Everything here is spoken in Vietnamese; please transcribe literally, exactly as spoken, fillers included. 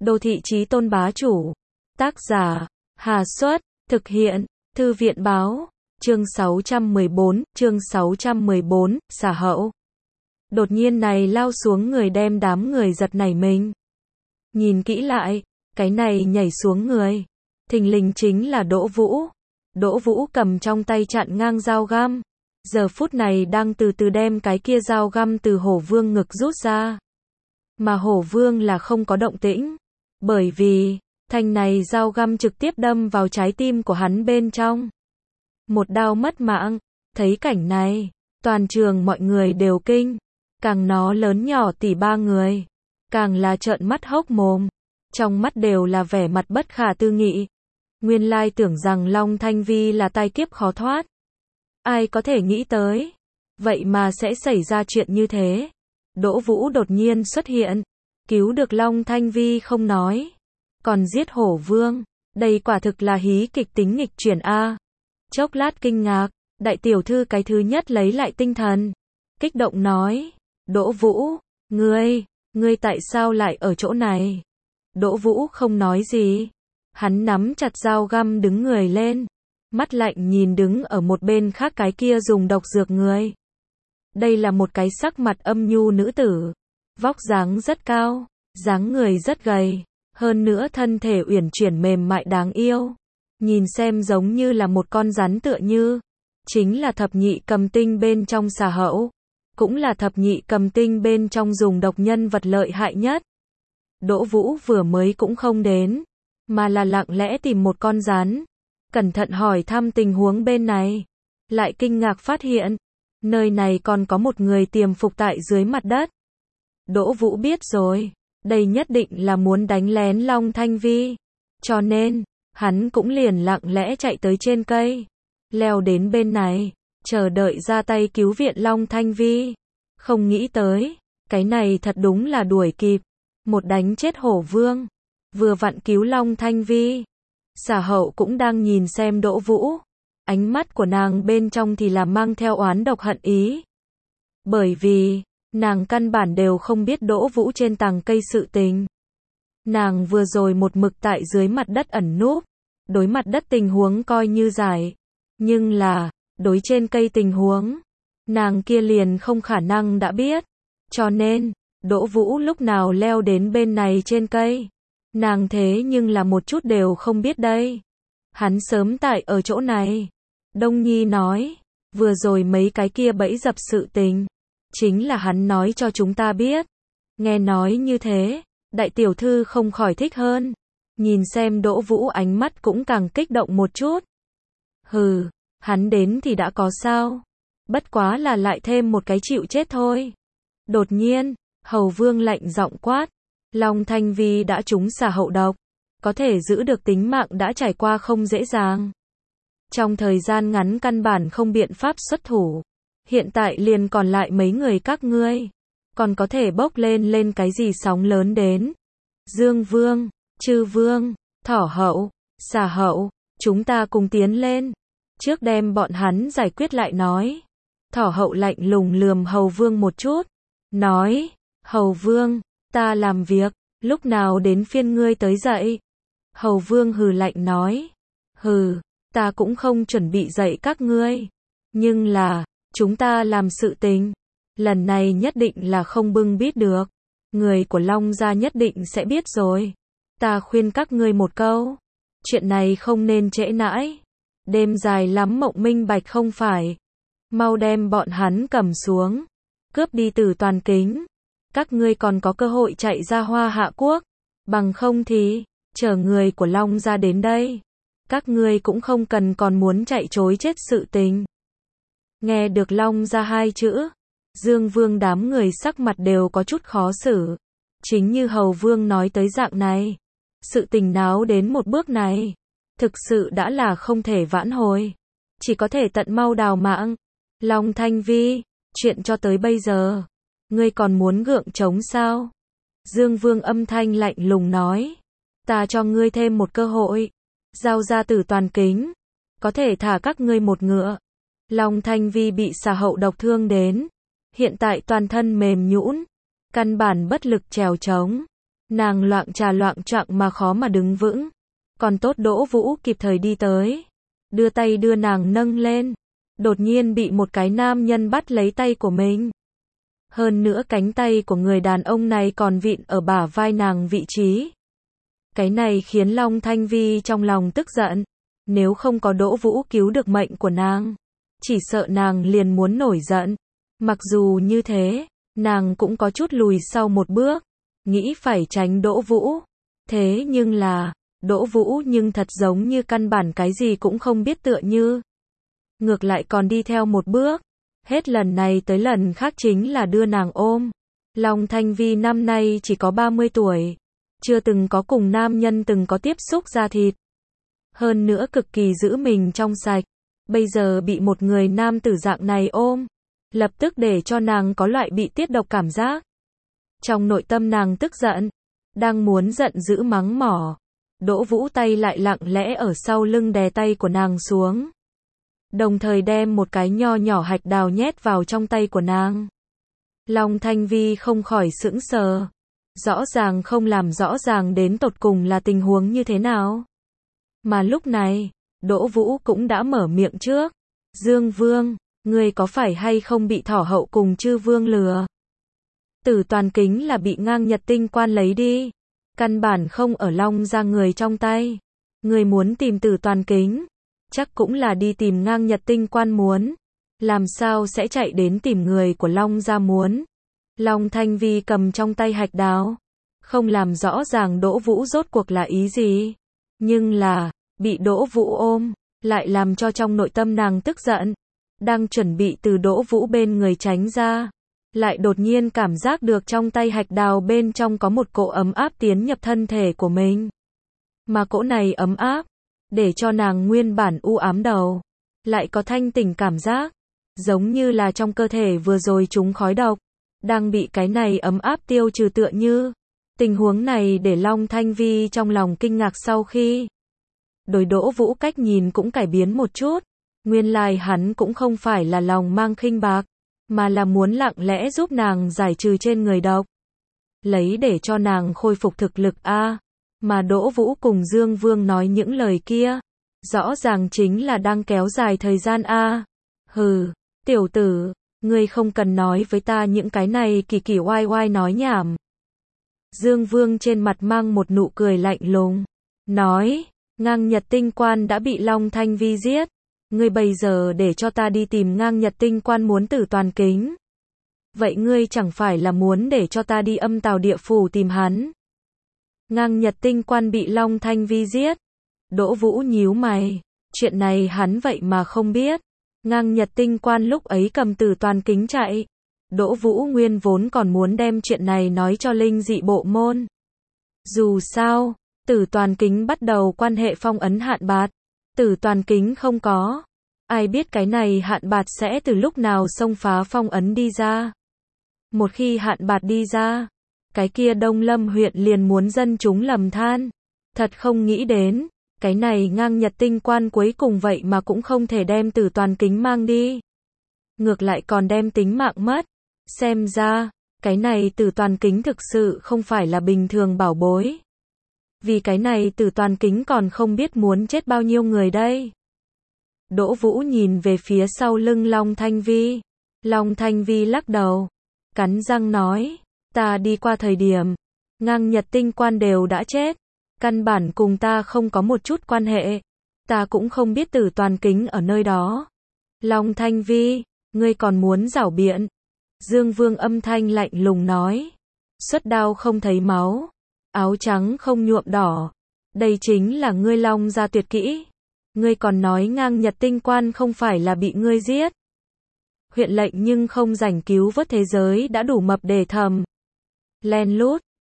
Đô thị chí tôn bá chủ. Tác giả, Hà Xuất, thực hiện, Thư viện báo, chương sáu trăm mười bốn, chương sáu trăm mười bốn, xả hậu. Đột nhiên này lao xuống người đem đám người giật nảy mình. Nhìn kỹ lại, cái này nhảy xuống người, thình lình chính là Đỗ Vũ. Đỗ Vũ cầm trong tay chặn ngang dao găm, giờ phút này đang từ từ đem cái kia dao găm từ Hổ Vương ngực rút ra. Mà Hổ Vương là không có động tĩnh, bởi vì, thanh này dao găm trực tiếp đâm vào trái tim của hắn bên trong. Một đao mất mạng, thấy cảnh này, toàn trường mọi người đều kinh, càng nó lớn nhỏ tỷ ba người, càng là trợn mắt hốc mồm, trong mắt đều là vẻ mặt bất khả tư nghị. Nguyên lai tưởng rằng Long Thanh Vi là tai kiếp khó thoát. Ai có thể nghĩ tới, vậy mà sẽ xảy ra chuyện như thế. Đỗ Vũ đột nhiên xuất hiện, cứu được Long Thanh Vi không nói, còn giết Hổ Vương, đây quả thực là hí kịch tính nghịch chuyển a. Chốc lát kinh ngạc, đại tiểu thư cái thứ nhất lấy lại tinh thần, kích động nói, Đỗ Vũ, ngươi, ngươi tại sao lại ở chỗ này? Đỗ Vũ không nói gì, hắn nắm chặt dao găm đứng người lên, mắt lạnh nhìn đứng ở một bên khác cái kia dùng độc dược người. Đây là một cái sắc mặt âm nhu nữ tử, vóc dáng rất cao, dáng người rất gầy, hơn nữa thân thể uyển chuyển mềm mại đáng yêu, nhìn xem giống như là một con rắn tựa như, chính là thập nhị cầm tinh bên trong xà hậu, cũng là thập nhị cầm tinh bên trong dùng độc nhân vật lợi hại nhất. Đỗ Vũ vừa mới cũng không đến, mà là lặng lẽ tìm một con rắn, cẩn thận hỏi thăm tình huống bên này, lại kinh ngạc phát hiện, nơi này còn có một người tiềm phục tại dưới mặt đất. Đỗ Vũ biết rồi, đây nhất định là muốn đánh lén Long Thanh Vi, cho nên, hắn cũng liền lặng lẽ chạy tới trên cây, leo đến bên này, chờ đợi ra tay cứu viện Long Thanh Vi. Không nghĩ tới, cái này thật đúng là đuổi kịp, một đánh chết Hổ Vương, vừa vặn cứu Long Thanh Vi. Xả hậu cũng đang nhìn xem Đỗ Vũ, ánh mắt của nàng bên trong thì là mang theo oán độc hận ý. Bởi vì, nàng căn bản đều không biết Đỗ Vũ trên tàng cây sự tình. Nàng vừa rồi một mực tại dưới mặt đất ẩn núp, đối mặt đất tình huống coi như giải, nhưng là, đối trên cây tình huống, nàng kia liền không khả năng đã biết, cho nên, Đỗ Vũ lúc nào leo đến bên này trên cây, nàng thế nhưng là một chút đều không biết đây. Hắn sớm tại ở chỗ này. Đông Nhi nói, vừa rồi mấy cái kia bẫy dập sự tình, chính là hắn nói cho chúng ta biết. Nghe nói như thế, đại tiểu thư không khỏi thích hơn, nhìn xem Đỗ Vũ ánh mắt cũng càng kích động một chút. Hừ, hắn đến thì đã có sao, bất quá là lại thêm một cái chịu chết thôi. Đột nhiên, Hầu Vương lạnh giọng quát, Long Thanh Vi đã trúng xả hậu độc, có thể giữ được tính mạng đã trải qua không dễ dàng. Trong thời gian ngắn căn bản không biện pháp xuất thủ, hiện tại liền còn lại mấy người các ngươi, còn có thể bốc lên lên cái gì sóng lớn đến. Dương Vương, Chư Vương, Thỏ Hậu, Xà Hậu, chúng ta cùng tiến lên, trước đem bọn hắn giải quyết lại nói. Thỏ Hậu lạnh lùng lườm Hầu Vương một chút, nói, Hầu Vương, ta làm việc, lúc nào đến phiên ngươi tới dậy? Hầu Vương hừ lạnh nói, hừ, ta cũng không chuẩn bị dạy các ngươi, nhưng là, chúng ta làm sự tình, lần này nhất định là không bưng bít được, người của Long gia nhất định sẽ biết rồi. Ta khuyên các ngươi một câu, chuyện này không nên trễ nãi, đêm dài lắm mộng minh bạch không phải, mau đem bọn hắn cầm xuống, cướp đi Tử Toàn Kính, các ngươi còn có cơ hội chạy ra Hoa Hạ Quốc, bằng không thì, chờ người của Long gia đến đây, các ngươi cũng không cần còn muốn chạy trối chết sự tình. Nghe được Long gia hai chữ, Dương Vương đám người sắc mặt đều có chút khó xử, chính như Hầu Vương nói tới dạng này, sự tình náo đến một bước này, thực sự đã là không thể vãn hồi, chỉ có thể tận mau đào mạng. Long Thanh Vi, chuyện cho tới bây giờ, ngươi còn muốn gượng chống sao? Dương Vương âm thanh lạnh lùng nói, ta cho ngươi thêm một cơ hội, giao ra Tử Toàn Kính, có thể thả các ngươi một ngựa. Long Thanh Vi bị xà hậu độc thương đến, hiện tại toàn thân mềm nhũn, căn bản bất lực trèo trống. Nàng loạng trà loạng choạng mà khó mà đứng vững. Còn tốt Đỗ Vũ kịp thời đi tới, đưa tay đưa nàng nâng lên. Đột nhiên bị một cái nam nhân bắt lấy tay của mình. Hơn nữa cánh tay của người đàn ông này còn vịn ở bả vai nàng vị trí. Cái này khiến Long Thanh Vi trong lòng tức giận. Nếu không có Đỗ Vũ cứu được mệnh của nàng, chỉ sợ nàng liền muốn nổi giận. Mặc dù như thế, nàng cũng có chút lùi sau một bước, nghĩ phải tránh Đỗ Vũ. Thế nhưng là, Đỗ Vũ nhưng thật giống như căn bản cái gì cũng không biết tựa như. Ngược lại còn đi theo một bước. Hết lần này tới lần khác chính là đưa nàng ôm. Long Thanh Vi năm nay chỉ có ba mươi tuổi. Chưa từng có cùng nam nhân từng có tiếp xúc da thịt. Hơn nữa cực kỳ giữ mình trong sạch. Bây giờ bị một người nam tử dạng này ôm. Lập tức để cho nàng có loại bị tiết độc cảm giác. Trong nội tâm nàng tức giận. Đang muốn giận dữ mắng mỏ. Đỗ Vũ tay lại lặng lẽ ở sau lưng đè tay của nàng xuống. Đồng thời đem một cái nho nhỏ hạch đào nhét vào trong tay của nàng. Long Thanh Vi không khỏi sững sờ. Rõ ràng không làm rõ ràng đến tột cùng là tình huống như thế nào. Mà lúc này, Đỗ Vũ cũng đã mở miệng trước. Dương Vương, ngươi có phải hay không bị Thỏ Hậu cùng Chư Vương lừa? Tử Toàn Kính là bị Ngang Nhật Tinh Quan lấy đi. Căn bản không ở Long gia người trong tay. Ngươi muốn tìm Tử Toàn Kính, chắc cũng là đi tìm Ngang Nhật Tinh Quan muốn. Làm sao sẽ chạy đến tìm người của Long gia muốn? Long Thanh Vi cầm trong tay hạch đào. Không làm rõ ràng Đỗ Vũ rốt cuộc là ý gì. Nhưng là, bị Đỗ Vũ ôm, lại làm cho trong nội tâm nàng tức giận. Đang chuẩn bị từ Đỗ Vũ bên người tránh ra. Lại đột nhiên cảm giác được trong tay hạch đào bên trong có một cỗ ấm áp tiến nhập thân thể của mình. Mà cỗ này ấm áp, để cho nàng nguyên bản u ám đầu, lại có thanh tỉnh cảm giác. Giống như là trong cơ thể vừa rồi trúng khói độc, đang bị cái này ấm áp tiêu trừ tựa như. Tình huống này để Long Thanh Vi trong lòng kinh ngạc sau khi. Đối Đỗ Vũ cách nhìn cũng cải biến một chút. Nguyên lai hắn cũng không phải là lòng mang khinh bạc, mà là muốn lặng lẽ giúp nàng giải trừ trên người độc. Lấy để cho nàng khôi phục thực lực a. Mà Đỗ Vũ cùng Dương Vương nói những lời kia, rõ ràng chính là đang kéo dài thời gian a. Hừ, tiểu tử, ngươi không cần nói với ta những cái này kỳ kỳ oai oai nói nhảm. Dương Vương trên mặt mang một nụ cười lạnh lùng, nói, Ngang Nhật Tinh Quan đã bị Long Thanh Vi giết. Ngươi bây giờ để cho ta đi tìm Ngang Nhật Tinh Quan muốn Tử Toàn Kính. Vậy ngươi chẳng phải là muốn để cho ta đi Âm Tào Địa Phủ tìm hắn? Ngang Nhật Tinh Quan bị Long Thanh Vi giết. Đỗ Vũ nhíu mày, chuyện này hắn vậy mà không biết. Ngang Nhật Tinh Quan lúc ấy cầm Tử Toàn Kính chạy. Đỗ Vũ nguyên vốn còn muốn đem chuyện này nói cho Linh Dị Bộ môn. Dù sao, Tử Toàn Kính bắt đầu quan hệ phong ấn hạn bạt. Tử Toàn Kính không có. Ai biết cái này hạn bạt sẽ từ lúc nào xông phá phong ấn đi ra. Một khi hạn bạt đi ra, cái kia Đông Lâm huyện liền muốn dân chúng lầm than. Thật không nghĩ đến, cái này Ngang Nhật Tinh Quan cuối cùng vậy mà cũng không thể đem Tử Toàn Kính mang đi. Ngược lại còn đem tính mạng mất. Xem ra, cái này Tử Toàn Kính thực sự không phải là bình thường bảo bối. Vì cái này Tử Toàn Kính còn không biết muốn chết bao nhiêu người đây. Đỗ Vũ nhìn về phía sau lưng Long Thanh Vi. Long Thanh Vi lắc đầu, cắn răng nói, ta đi qua thời điểm, Ngang Nhật Tinh Quan đều đã chết. Căn bản cùng ta không có một chút quan hệ. Ta cũng không biết Tử Toàn Kính ở nơi đó. Long Thanh Vi, ngươi còn muốn giảo biện. Dương Vương âm thanh lạnh lùng nói. Xuất đao không thấy máu. Áo trắng không nhuộm đỏ. Đây chính là ngươi Long gia tuyệt kỹ. Ngươi còn nói Ngang Nhật Tinh Quan không phải là bị ngươi giết. Huyện lệnh nhưng không rảnh cứu vớt thế giới đã đủ mập để thầm. Len lút,